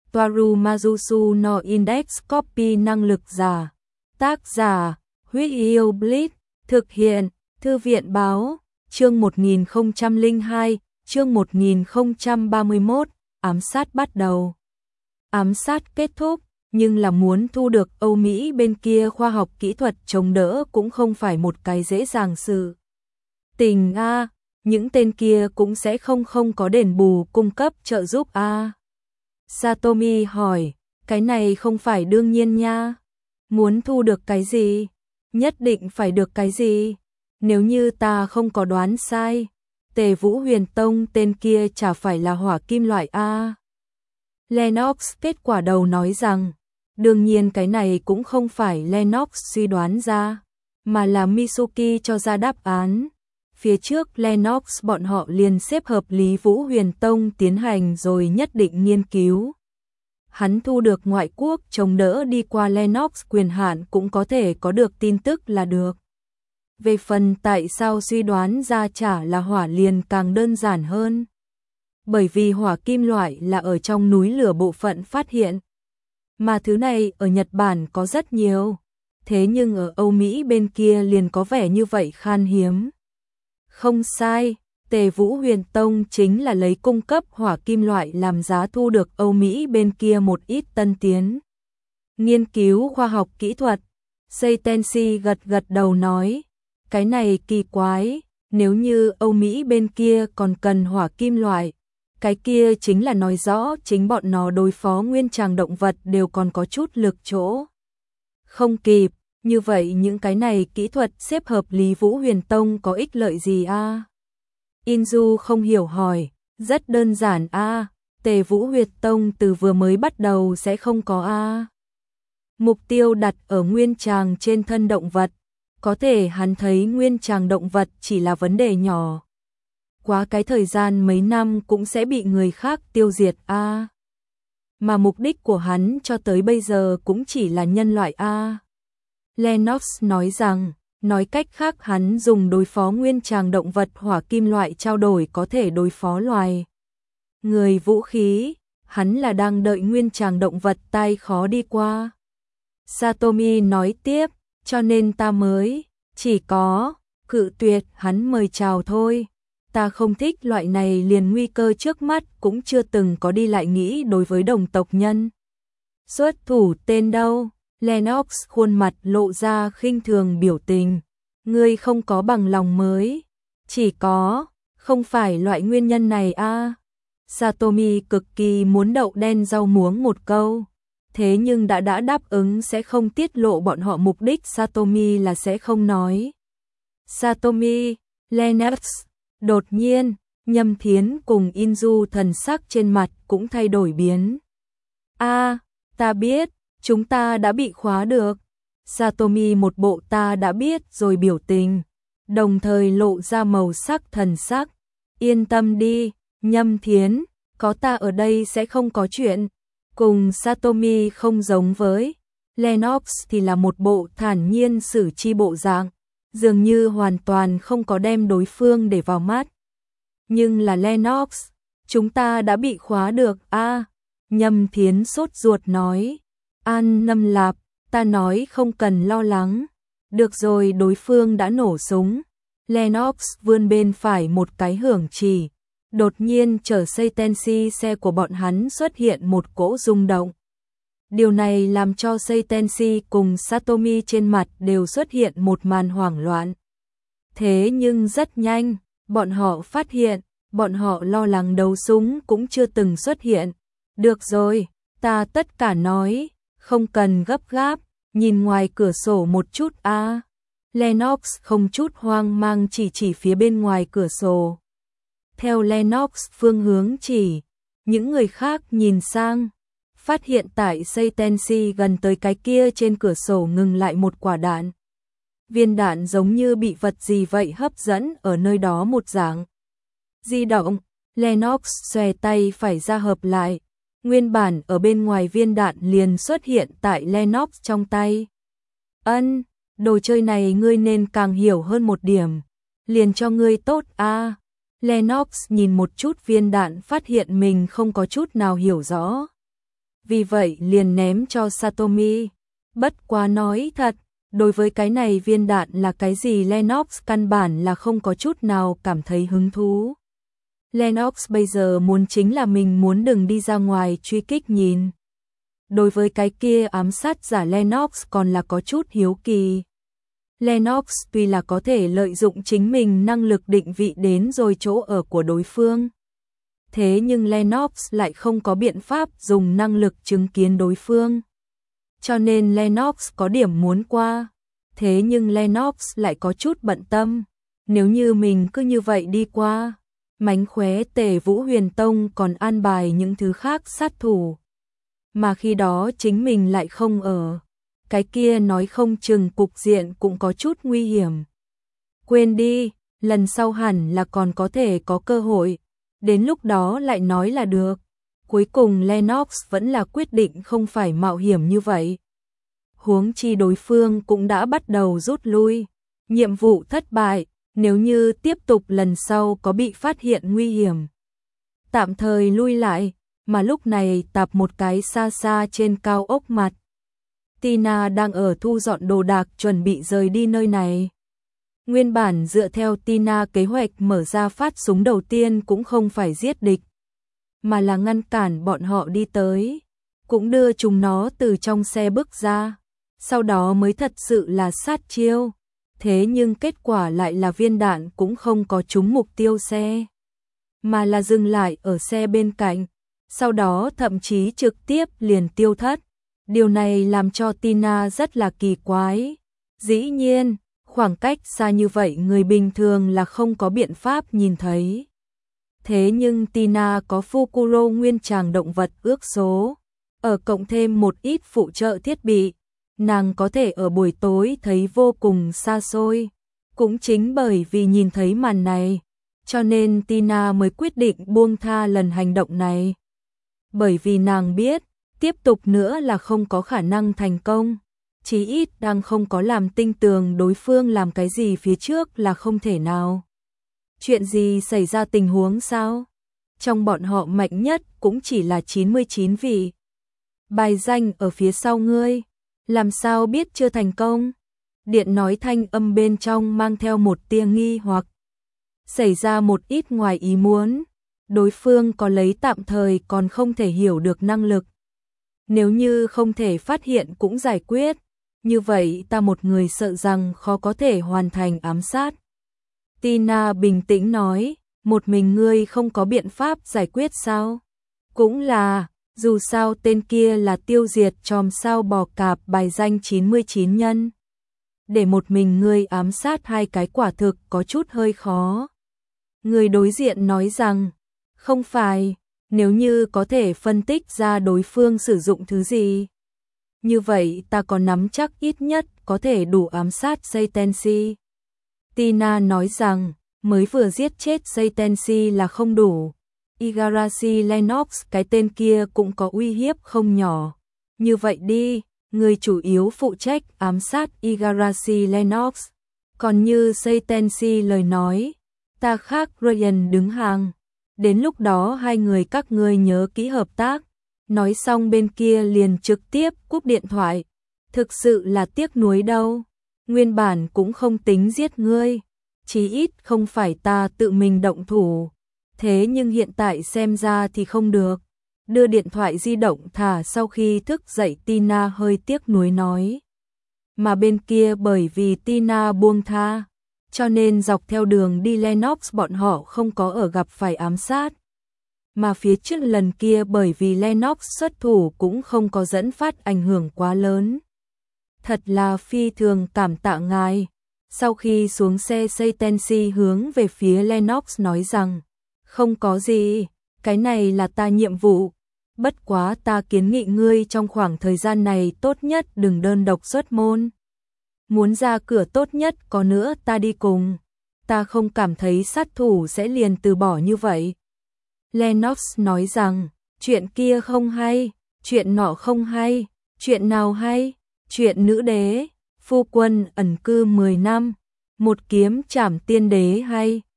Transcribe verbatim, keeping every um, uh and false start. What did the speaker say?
Toaru Majusu no Index Copy năng lực giả. Tác giả, Huyết Yêu Blitz, thực hiện, Thư viện báo, chương một nghìn không trăm lẻ hai, chương một nghìn không trăm ba mươi mốt, ám sát bắt đầu. Ám sát kết thúc, nhưng là muốn thu được Âu Mỹ bên kia khoa học kỹ thuật chống đỡ cũng không phải một cái dễ dàng sự. Tình a, những tên kia cũng sẽ không không có đền bù cung cấp trợ giúp a. Satomi hỏi, cái này không phải đương nhiên nha. Muốn thu được cái gì? Nhất định phải được cái gì? Nếu như ta không có đoán sai, Tề Vũ Huyền Tông tên kia chả phải là hỏa kim loại a. Lennox kết quả đầu nói rằng, đương nhiên cái này cũng không phải Lennox suy đoán ra, mà là Mitsuki cho ra đáp án. Phía trước Lennox bọn họ liền xếp hợp lý Vũ Huyền Tông tiến hành rồi nhất định nghiên cứu. Hắn thu được ngoại quốc chống đỡ đi qua Lennox quyền hạn cũng có thể có được tin tức là được. Về phần tại sao suy đoán ra chả là hỏa liền càng đơn giản hơn. Bởi vì hỏa kim loại là ở trong núi lửa bộ phận phát hiện. Mà thứ này ở Nhật Bản có rất nhiều. Thế nhưng ở Âu Mỹ bên kia liền có vẻ như vậy khan hiếm. Không sai, Tề Vũ Huyền Tông chính là lấy cung cấp hỏa kim loại làm giá thu được Âu Mỹ bên kia một ít tân tiến. Nghiên cứu khoa học kỹ thuật, Seitenshi gật gật đầu nói, cái này kỳ quái, nếu như Âu Mỹ bên kia còn cần hỏa kim loại, cái kia chính là nói rõ chính bọn nó đối phó nguyên tràng động vật đều còn có chút lực chỗ. Không kịp, như vậy những cái này kỹ thuật xếp hợp lý Vũ Huyền Tông có ích lợi gì a? Inju không hiểu hỏi, rất đơn giản a, Tề Vũ Huyền Tông từ vừa mới bắt đầu sẽ không có a. Mục tiêu đặt ở nguyên tràng trên thân động vật, có thể hắn thấy nguyên tràng động vật chỉ là vấn đề nhỏ. Quá cái thời gian mấy năm cũng sẽ bị người khác tiêu diệt a. Mà mục đích của hắn cho tới bây giờ cũng chỉ là nhân loại a. Lennox nói rằng, nói cách khác hắn dùng đối phó nguyên tràng động vật hỏa kim loại trao đổi có thể đối phó loài người vũ khí, hắn là đang đợi nguyên tràng động vật tai khó đi qua. Satomi nói tiếp, cho nên ta mới chỉ có cự tuyệt hắn mời chào thôi. Ta không thích loại này liền nguy cơ trước mắt cũng chưa từng có đi lại nghĩ đối với đồng tộc nhân. Xuất thủ tên đâu? Lennox khuôn mặt lộ ra khinh thường biểu tình. Ngươi không có bằng lòng mới. Chỉ có, không phải loại nguyên nhân này a. Satomi cực kỳ muốn đậu đen rau muống một câu. Thế nhưng đã đã đáp ứng sẽ không tiết lộ bọn họ mục đích, Satomi là sẽ không nói. Satomi, Lennox. Đột nhiên, Nhâm Thiến cùng Inju thần sắc trên mặt cũng thay đổi biến. A, ta biết, chúng ta đã bị khóa được. Satomi một bộ ta đã biết rồi biểu tình, đồng thời lộ ra màu sắc thần sắc. Yên tâm đi, Nhâm Thiến, có ta ở đây sẽ không có chuyện. Cùng Satomi không giống với Lennox thì là một bộ thản nhiên xử chi bộ dạng, dường như hoàn toàn không có đem đối phương để vào mắt. Nhưng là Lennox, chúng ta đã bị khóa được a. Nhâm Thiến sốt ruột nói. An Nâm Lạp, ta nói không cần lo lắng. Được rồi, đối phương đã nổ súng. Lennox vươn bên phải một cái hưởng chỉ. Đột nhiên chở Seitenshi xe của bọn hắn xuất hiện một cỗ rung động. Điều này làm cho Seitenshi cùng Satomi trên mặt đều xuất hiện một màn hoảng loạn. Thế nhưng rất nhanh, bọn họ phát hiện, bọn họ lo lắng đấu súng cũng chưa từng xuất hiện. Được rồi, ta tất cả nói, không cần gấp gáp, nhìn ngoài cửa sổ một chút a. Lennox không chút hoang mang chỉ chỉ phía bên ngoài cửa sổ. Theo Lennox phương hướng chỉ, những người khác nhìn sang, phát hiện tại Seitenshi gần tới cái kia trên cửa sổ ngừng lại một quả đạn. Viên đạn giống như bị vật gì vậy hấp dẫn ở nơi đó một dạng. Di động, Lennox xòe tay phải ra hợp lại. Nguyên bản ở bên ngoài viên đạn liền xuất hiện tại Lennox trong tay. Ân, đồ chơi này ngươi nên càng hiểu hơn một điểm. Liền cho ngươi tốt a. Lennox nhìn một chút viên đạn phát hiện mình không có chút nào hiểu rõ. vì vậy liền ném cho Satomi. Bất quá nói thật, đối với cái này viên đạn là cái gì Lennox căn bản là không có chút nào cảm thấy hứng thú. Lennox bây giờ muốn chính là mình muốn đừng đi ra ngoài truy kích nhìn. Đối với cái kia ám sát giả Lennox còn là có chút hiếu kỳ. Lennox tuy là có thể lợi dụng chính mình năng lực định vị đến rồi chỗ ở của đối phương. Thế nhưng Lennox lại không có biện pháp dùng năng lực chứng kiến đối phương. Cho nên Lennox có điểm muốn qua. Thế nhưng Lennox lại có chút bận tâm. Nếu như mình cứ như vậy đi qua, mánh khóe Tề Vũ Huyền Tông còn an bài những thứ khác sát thủ. Mà khi đó chính mình lại không ở. Cái kia nói không chừng cục diện cũng có chút nguy hiểm. Quên đi, lần sau hẳn là còn có thể có cơ hội. Đến lúc đó lại nói là được. Cuối cùng Lennox vẫn là quyết định không phải mạo hiểm như vậy. Huống chi đối phương cũng đã bắt đầu rút lui. Nhiệm vụ thất bại, nếu như tiếp tục lần sau có bị phát hiện nguy hiểm. Tạm thời lui lại, mà lúc này tạp một cái xa xa trên cao ốc mặt. Tina đang ở thu dọn đồ đạc chuẩn bị rời đi nơi này. Nguyên bản dựa theo Tina kế hoạch mở ra phát súng đầu tiên cũng không phải giết địch, mà là ngăn cản bọn họ đi tới, cũng đưa chúng nó từ trong xe bước ra, sau đó mới thật sự là sát chiêu. Thế nhưng kết quả lại là viên đạn cũng không có trúng mục tiêu xe, mà là dừng lại ở xe bên cạnh, sau đó thậm chí trực tiếp liền tiêu thất. Điều này làm cho Tina rất là kỳ quái. Dĩ nhiên, khoảng cách xa như vậy người bình thường là không có biện pháp nhìn thấy. Thế nhưng Tina có Fukuro nguyên tràng động vật ước số, ở cộng thêm một ít phụ trợ thiết bị, nàng có thể ở buổi tối thấy vô cùng xa xôi. Cũng chính bởi vì nhìn thấy màn này, cho nên Tina mới quyết định buông tha lần hành động này. Bởi vì nàng biết, tiếp tục nữa là không có khả năng thành công. Chí ít đang không có làm tinh tường đối phương làm cái gì phía trước là không thể nào. Chuyện gì xảy ra tình huống sao? Trong bọn họ mạnh nhất cũng chỉ là chín mươi chín vị. Bài danh ở phía sau ngươi, làm sao biết chưa thành công? Điện nói thanh âm bên trong mang theo một tia nghi hoặc. Xảy ra một ít ngoài ý muốn, đối phương có lấy tạm thời còn không thể hiểu được năng lực. Nếu như không thể phát hiện cũng giải quyết, như vậy ta một người sợ rằng khó có thể hoàn thành ám sát. Tina bình tĩnh nói, một mình ngươi không có biện pháp giải quyết sao? Cũng là, dù sao tên kia là tiêu diệt chòm sao bò cạp bài danh chín mươi chín nhân. Để một mình ngươi ám sát hai cái quả thực có chút hơi khó. Người đối diện nói rằng, không phải, nếu như có thể phân tích ra đối phương sử dụng thứ gì. Như vậy ta có nắm chắc ít nhất có thể đủ ám sát Seitensi. Tina nói rằng, mới vừa giết chết Seitensi là không đủ. Igarashi Lennox cái tên kia cũng có uy hiếp không nhỏ. Như vậy đi, người chủ yếu phụ trách ám sát Igarashi Lennox. Còn như Seitensi lời nói, ta khác Ryan đứng hàng. Đến lúc đó hai người các ngươi nhớ kỹ hợp tác. Nói xong bên kia liền trực tiếp cúp điện thoại. Thực sự là tiếc nuối đâu. Nguyên bản cũng không tính giết ngươi. Chí ít không phải ta tự mình động thủ. Thế nhưng hiện tại xem ra thì không được. Đưa điện thoại di động thả sau khi thức dậy Tina hơi tiếc nuối nói. Mà bên kia bởi vì Tina buông tha, cho nên dọc theo đường đi Lennox bọn họ không có ở gặp phải ám sát. Mà phía trước lần kia bởi vì Lennox xuất thủ cũng không có dẫn phát ảnh hưởng quá lớn. Thật là phi thường cảm tạ ngài. Sau khi xuống xe Seitensi hướng về phía Lennox nói rằng, không có gì, cái này là ta nhiệm vụ. Bất quá ta kiến nghị ngươi trong khoảng thời gian này tốt nhất đừng đơn độc xuất môn. Muốn ra cửa tốt nhất có nữa ta đi cùng. Ta không cảm thấy sát thủ sẽ liền từ bỏ như vậy. Lennox nói rằng, chuyện kia không hay, chuyện nọ không hay, chuyện nào hay, chuyện nữ đế, phu quân ẩn cư mười năm, một kiếm trảm tiên đế hay.